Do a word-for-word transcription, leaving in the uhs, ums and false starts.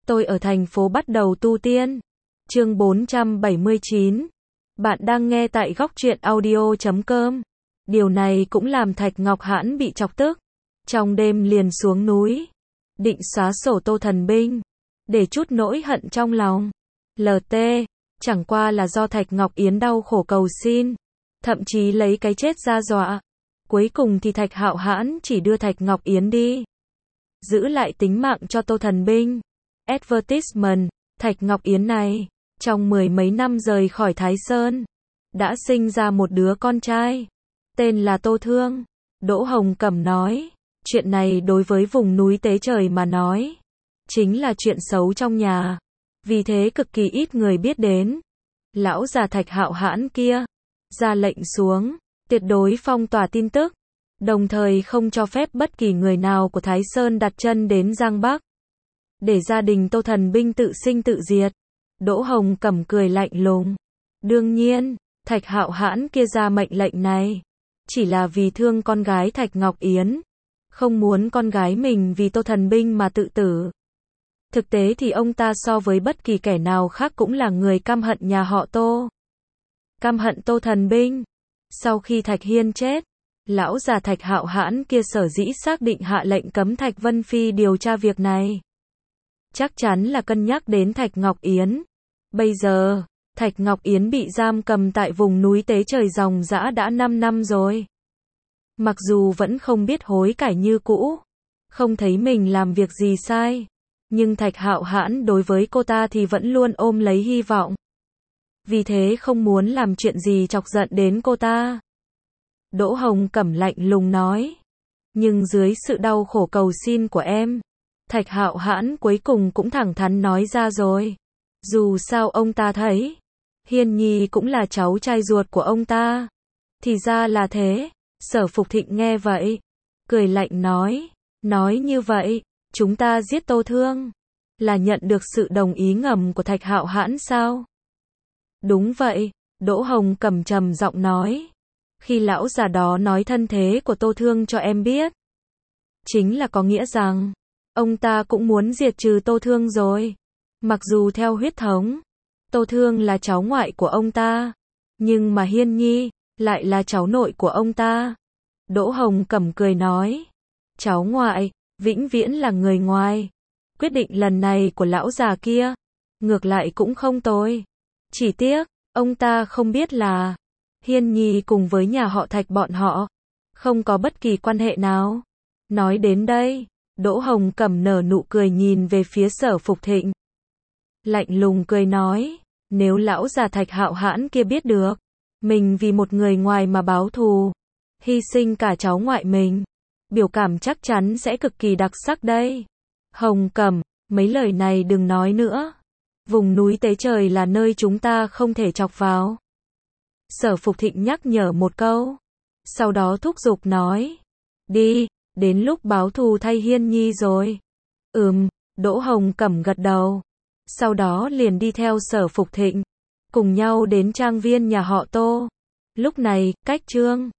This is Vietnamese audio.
Tôi ở thành phố bắt đầu tu tiên. Chương bốn trăm bảy mươi chín. Bạn đang nghe tại góc truyện audio chấm com. Điều này cũng làm Thạch Ngọc Hãn bị chọc tức. Trong đêm liền xuống núi, định xóa sổ Tô Thần Binh, để chút nỗi hận trong lòng. lờ tê, chẳng qua là do Thạch Ngọc Yến đau khổ cầu xin, thậm chí lấy cái chết ra dọa. Cuối cùng thì Thạch Hạo Hãn chỉ đưa Thạch Ngọc Yến đi, giữ lại tính mạng cho Tô Thần Binh. Advertisement, Thạch Ngọc Yến này, trong mười mấy năm rời khỏi Thái Sơn, đã sinh ra một đứa con trai, tên là Tô Thương. Đỗ Hồng Cẩm nói, chuyện này đối với vùng núi Tế Trời mà nói, chính là chuyện xấu trong nhà, vì thế cực kỳ ít người biết đến. Lão già Thạch Hạo Hãn kia, ra lệnh xuống, tuyệt đối phong tỏa tin tức, đồng thời không cho phép bất kỳ người nào của Thái Sơn đặt chân đến Giang Bắc, để gia đình Tô Thần Binh tự sinh tự diệt. Đỗ Hồng Cẩm cười lạnh lùng. Đương nhiên, Thạch Hạo Hãn kia ra mệnh lệnh này, chỉ là vì thương con gái Thạch Ngọc Yến, không muốn con gái mình vì Tô Thần Binh mà tự tử. Thực tế thì ông ta so với bất kỳ kẻ nào khác cũng là người căm hận nhà họ Tô, căm hận Tô Thần Binh. Sau khi Thạch Hiên chết, lão già Thạch Hạo Hãn kia sở dĩ xác định hạ lệnh cấm Thạch Vân Phi điều tra việc này, chắc chắn là cân nhắc đến Thạch Ngọc Yến. Bây giờ, Thạch Ngọc Yến bị giam cầm tại vùng núi Tế Trời dòng dã đã năm năm rồi. Mặc dù vẫn không biết hối cải như cũ, không thấy mình làm việc gì sai, nhưng Thạch Hạo Hãn đối với cô ta thì vẫn luôn ôm lấy hy vọng. Vì thế không muốn làm chuyện gì chọc giận đến cô ta. Đỗ Hồng Cẩm lạnh lùng nói. Nhưng dưới sự đau khổ cầu xin của em, Thạch Hạo Hãn cuối cùng cũng thẳng thắn nói ra rồi. Dù sao ông ta thấy, Hiên Nhi cũng là cháu trai ruột của ông ta. Thì ra là thế. Sở Phục Thịnh nghe vậy, cười lạnh nói. Nói như vậy, chúng ta giết Tô Thương, là nhận được sự đồng ý ngầm của Thạch Hạo Hãn sao? Đúng vậy, Đỗ Hồng Cẩm trầm giọng nói. Khi lão già đó nói thân thế của Tô Thương cho em biết, chính là có nghĩa rằng, ông ta cũng muốn diệt trừ Tô Thương rồi. Mặc dù theo huyết thống, Tô Thương là cháu ngoại của ông ta, nhưng mà Hiên Nhi lại là cháu nội của ông ta. Đỗ Hồng Cẩm cười nói, cháu ngoại, vĩnh viễn là người ngoài. Quyết định lần này của lão già kia, ngược lại cũng không tồi. Chỉ tiếc, ông ta không biết là, Hiên Nhi cùng với nhà họ Thạch bọn họ, không có bất kỳ quan hệ nào. Nói đến đây, Đỗ Hồng Cẩm nở nụ cười nhìn về phía Sở Phục Thịnh. Lạnh lùng cười nói, nếu lão già Thạch Hạo Hãn kia biết được, mình vì một người ngoài mà báo thù, hy sinh cả cháu ngoại mình, biểu cảm chắc chắn sẽ cực kỳ đặc sắc đây. Hồng Cẩm, mấy lời này đừng nói nữa. Vùng núi Tế Trời là nơi chúng ta không thể chọc vào. Sở Phục Thịnh nhắc nhở một câu, sau đó thúc giục nói, đi, đến lúc báo thù thay Hiên Nhi rồi. Ừm, Đỗ Hồng Cẩm gật đầu, sau đó liền đi theo Sở Phục Thịnh, cùng nhau đến trang viên nhà họ Tô. Lúc này, cách Trương